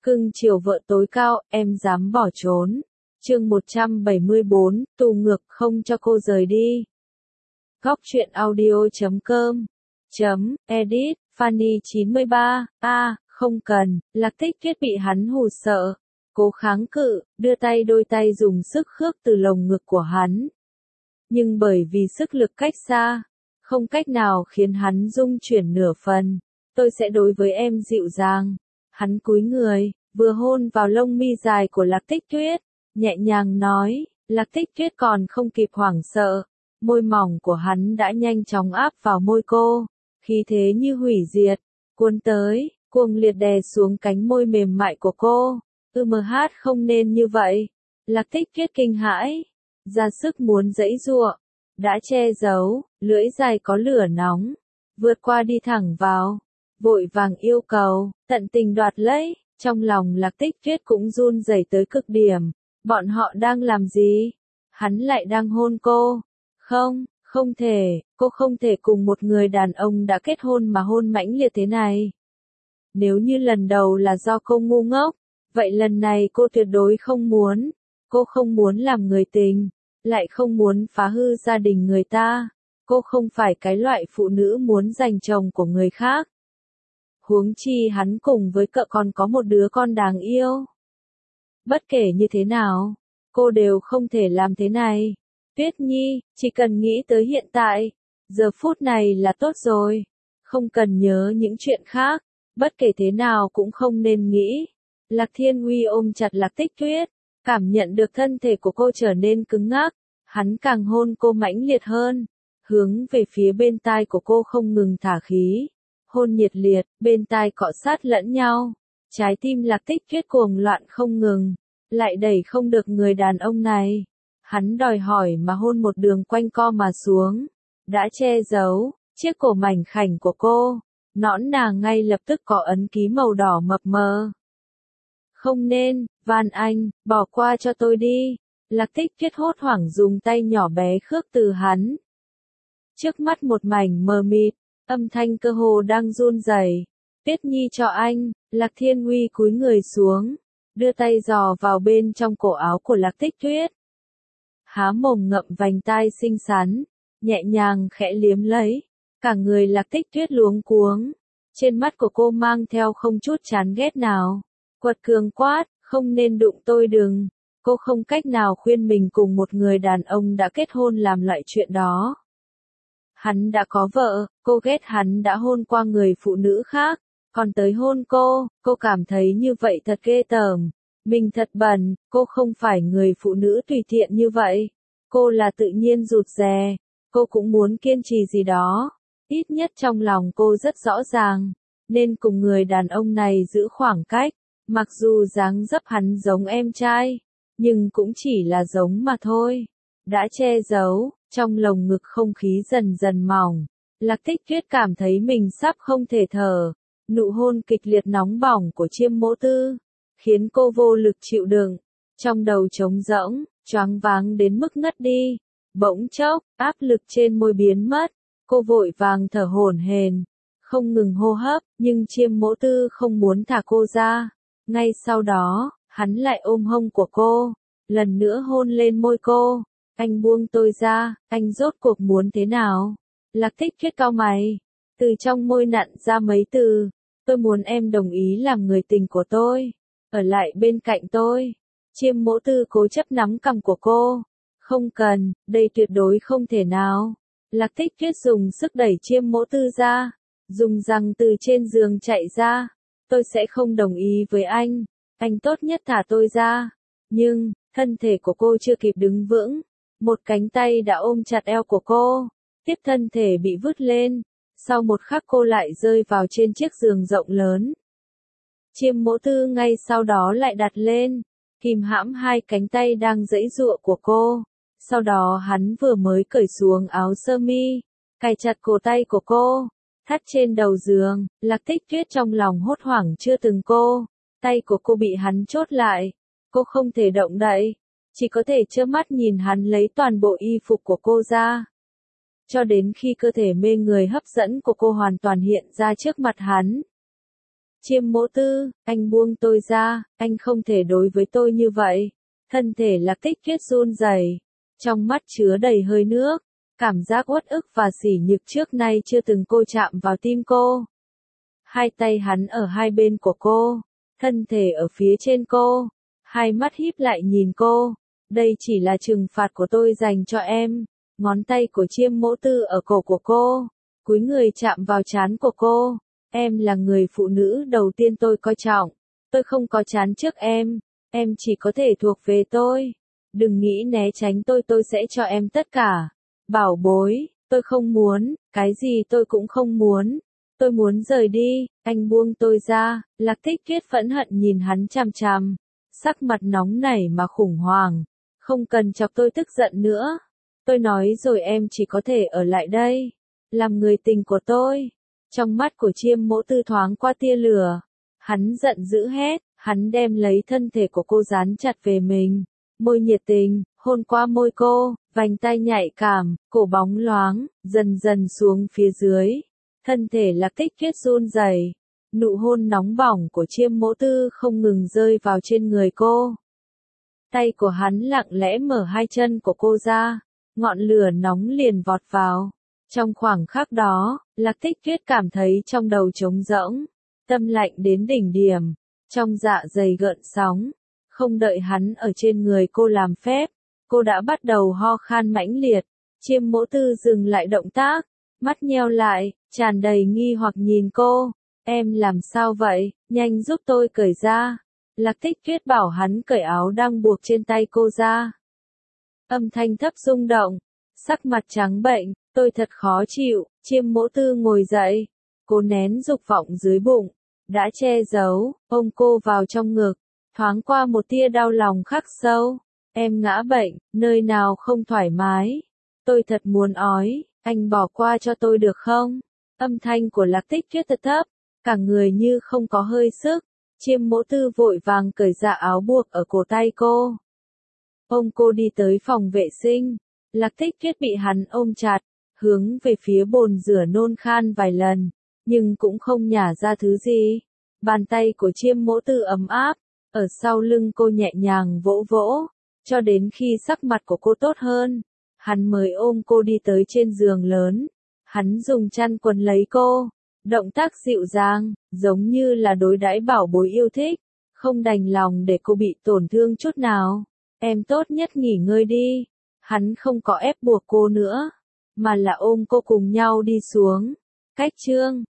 Cưng chiều vợ tối cao, em dám bỏ trốn. Chương 174, tù ngược không cho cô rời đi. Góc truyện audio.com Edit, Fanny 93, không cần, Lạc Tích Tuyết bị hắn hù sợ. Cố kháng cự, đưa tay đôi tay dùng sức khước từ lồng ngực của hắn. Nhưng bởi vì sức lực cách xa, không cách nào khiến hắn rung chuyển nửa phần. Tôi sẽ đối với em dịu dàng. Hắn cúi người, vừa hôn vào lông mi dài của Lạc Tích Tuyết, nhẹ nhàng nói. Lạc Tích Tuyết còn không kịp hoảng sợ, môi mỏng của hắn đã nhanh chóng áp vào môi cô, khí thế như hủy diệt, cuốn tới, cuồng liệt đè xuống cánh môi mềm mại của cô. Không nên như vậy. Lạc Tích Tuyết kinh hãi, ra sức muốn giãy giụa, đã che giấu, lưỡi dài có lửa nóng, vượt qua đi thẳng vào, vội vàng yêu cầu, tận tình đoạt lấy. Trong lòng Lạc Tích Tuyết cũng run rẩy tới cực điểm. Bọn họ đang làm gì? Hắn lại đang hôn cô. Không thể, cô không thể cùng một người đàn ông đã kết hôn mà hôn mãnh liệt thế này. Nếu như lần đầu là do cô ngu ngốc, vậy lần này cô tuyệt đối không muốn. Cô không muốn làm người tình, lại không muốn phá hư gia đình người ta. Cô không phải cái loại phụ nữ muốn giành chồng của người khác. Huống chi hắn cùng với cậu còn có một đứa con đáng yêu. Bất kể như thế nào, cô đều không thể làm thế này. Tuyết Nhi, chỉ cần nghĩ tới hiện tại, giờ phút này là tốt rồi. Không cần nhớ những chuyện khác, bất kể thế nào cũng không nên nghĩ. Lạc Thiên Uy ôm chặt Lạc Tích Tuyết, cảm nhận được thân thể của cô trở nên cứng ngắc. Hắn càng hôn cô mãnh liệt hơn, hướng về phía bên tai của cô không ngừng thả khí. Hôn nhiệt liệt, bên tai cọ sát lẫn nhau. Trái tim Lạc Tích Tuyết cuồng loạn không ngừng, lại đẩy không được người đàn ông này. Hắn đòi hỏi mà hôn một đường quanh co mà xuống, đã che giấu chiếc cổ mảnh khảnh của cô, nõn nà ngay lập tức có ấn ký màu đỏ mập mờ. Không nên, van anh, bỏ qua cho tôi đi. Lạc Tích Tuyết hốt hoảng dùng tay nhỏ bé khước từ hắn. Trước mắt một mảnh mờ mịt, âm thanh cơ hồ đang run rẩy. Tuyết Nhi cho anh. Lạc Thiên Uy cúi người xuống, đưa tay dò vào bên trong cổ áo của Lạc Tích Tuyết. Há mồm ngậm vành tai xinh xắn, nhẹ nhàng khẽ liếm lấy. Cả người Lạc Tích Tuyết luống cuống, trên mắt của cô mang theo không chút chán ghét nào. Quật cường quát, không nên đụng tôi đừng. Cô không cách nào khuyên mình cùng một người đàn ông đã kết hôn làm loại chuyện đó. Hắn đã có vợ, cô ghét hắn đã hôn qua người phụ nữ khác, còn tới hôn cô cảm thấy như vậy thật ghê tởm. Mình thật bẩn, cô không phải người phụ nữ tùy tiện như vậy. Cô là tự nhiên rụt rè, cô cũng muốn kiên trì gì đó. Ít nhất trong lòng cô rất rõ ràng, nên cùng người đàn ông này giữ khoảng cách. Mặc dù dáng dấp hắn giống em trai, nhưng cũng chỉ là giống mà thôi. Đã che giấu, trong lồng ngực không khí dần dần mỏng. Lạc Tích Tuyết cảm thấy mình sắp không thể thở. Nụ hôn kịch liệt nóng bỏng của Chiêm Mỗ Tư khiến cô vô lực chịu đựng, trong đầu trống rỗng, choáng váng đến mức ngất đi. Bỗng chốc, áp lực trên môi biến mất, cô vội vàng thở hổn hển, không ngừng hô hấp, nhưng Chiêm Mỗ Tư không muốn thả cô ra. Ngay sau đó, hắn lại ôm hông của cô, lần nữa hôn lên môi cô. Anh buông tôi ra, anh rốt cuộc muốn thế nào? Lạc Tích Tuyết cau mày, từ trong môi nặn ra mấy từ. Tôi muốn em đồng ý làm người tình của tôi, ở lại bên cạnh tôi. Chiêm Mỗ Tư cố chấp nắm cằm của cô. Không cần, đây tuyệt đối không thể nào. Lạc Tích Tuyết dùng sức đẩy Chiêm Mỗ Tư ra, dùng răng từ trên giường chạy ra. Tôi sẽ không đồng ý với anh tốt nhất thả tôi ra. Nhưng, thân thể của cô chưa kịp đứng vững, một cánh tay đã ôm chặt eo của cô, tiếp thân thể bị vứt lên. Sau một khắc cô lại rơi vào trên chiếc giường rộng lớn. Chiêm Mỗ Tư ngay sau đó lại đặt lên, kìm hãm hai cánh tay đang giãy giụa của cô. Sau đó hắn vừa mới cởi xuống áo sơ mi, cài chặt cổ tay của cô, thắt trên đầu giường. Lạc Tích Tuyết trong lòng hốt hoảng chưa từng cô. Tay của cô bị hắn chốt lại, cô không thể động đậy, chỉ có thể trơ mắt nhìn hắn lấy toàn bộ y phục của cô ra. Cho đến khi cơ thể mê người hấp dẫn của cô hoàn toàn hiện ra trước mặt hắn. Chiêm Mỗ Tư, anh buông tôi ra, anh không thể đối với tôi như vậy. Thân thể Lạc Tích Tuyết run rẩy, trong mắt chứa đầy hơi nước, cảm giác uất ức và sỉ nhục trước nay chưa từng cô chạm vào tim cô. Hai tay hắn ở hai bên của cô, thân thể ở phía trên cô, hai mắt híp lại nhìn cô. Đây chỉ là trừng phạt của tôi dành cho em. Ngón tay của Chiêm Mỗ Tư ở cổ của cô, cúi người chạm vào trán của cô. Em là người phụ nữ đầu tiên tôi coi trọng. Tôi không có trán trước em chỉ có thể thuộc về tôi. Đừng nghĩ né tránh tôi sẽ cho em tất cả. Bảo bối, tôi không muốn, cái gì tôi cũng không muốn. Tôi muốn rời đi, anh buông tôi ra. Lạc Tích Tuyết phẫn hận nhìn hắn chằm chằm, sắc mặt nóng nảy mà khủng hoảng. Không cần chọc tôi tức giận nữa. Tôi nói rồi em chỉ có thể ở lại đây, làm người tình của tôi. Trong mắt của Chiêm Mỗ Tư thoáng qua tia lửa. Hắn giận dữ hét, hắn đem lấy thân thể của cô dán chặt về mình. Môi nhiệt tình, hôn qua môi cô, vành tay nhạy cảm, cổ bóng loáng, dần dần xuống phía dưới. Thân thể Lạc Tích Tuyết run rẩy, nụ hôn nóng bỏng của Chiêm Mỗ Tư không ngừng rơi vào trên người cô. Tay của hắn lặng lẽ mở hai chân của cô ra, ngọn lửa nóng liền vọt vào. Trong khoảng khắc đó, Lạc Tích Tuyết cảm thấy trong đầu trống rỗng, tâm lạnh đến đỉnh điểm, trong dạ dày gợn sóng. Không đợi hắn ở trên người cô làm phép, cô đã bắt đầu ho khan mãnh liệt. Chiêm Mỗ Tư dừng lại động tác, mắt nheo lại, tràn đầy nghi hoặc nhìn cô. Em làm sao vậy, nhanh giúp tôi cởi ra. Lạc Tích Tuyết bảo hắn cởi áo đang buộc trên tay cô ra. Âm thanh thấp rung động, sắc mặt trắng bệnh, tôi thật khó chịu. Chiêm Mỗ Tư ngồi dậy, cô nén dục vọng dưới bụng, đã che giấu, ôm cô vào trong ngực, thoáng qua một tia đau lòng khắc sâu. Em ngã bệnh, nơi nào không thoải mái? Tôi thật muốn ói, anh bỏ qua cho tôi được không? Âm thanh của Lạc Tích Tuyết thật thấp, cả người như không có hơi sức. Chiêm Mỗ Tư vội vàng cởi ra áo buộc ở cổ tay cô. Ôm cô đi tới phòng vệ sinh. Lạc Tích Tuyết bị hắn ôm chặt, hướng về phía bồn rửa nôn khan vài lần, nhưng cũng không nhả ra thứ gì. Bàn tay của Chiêm Mỗ Tư ấm áp, ở sau lưng cô nhẹ nhàng vỗ vỗ, cho đến khi sắc mặt của cô tốt hơn, hắn mới ôm cô đi tới trên giường lớn. Hắn dùng chăn quấn lấy cô, động tác dịu dàng, giống như là đối đãi bảo bối yêu thích, không đành lòng để cô bị tổn thương chút nào. Em tốt nhất nghỉ ngơi đi. Hắn không có ép buộc cô nữa, mà là ôm cô cùng nhau đi xuống. Cách chương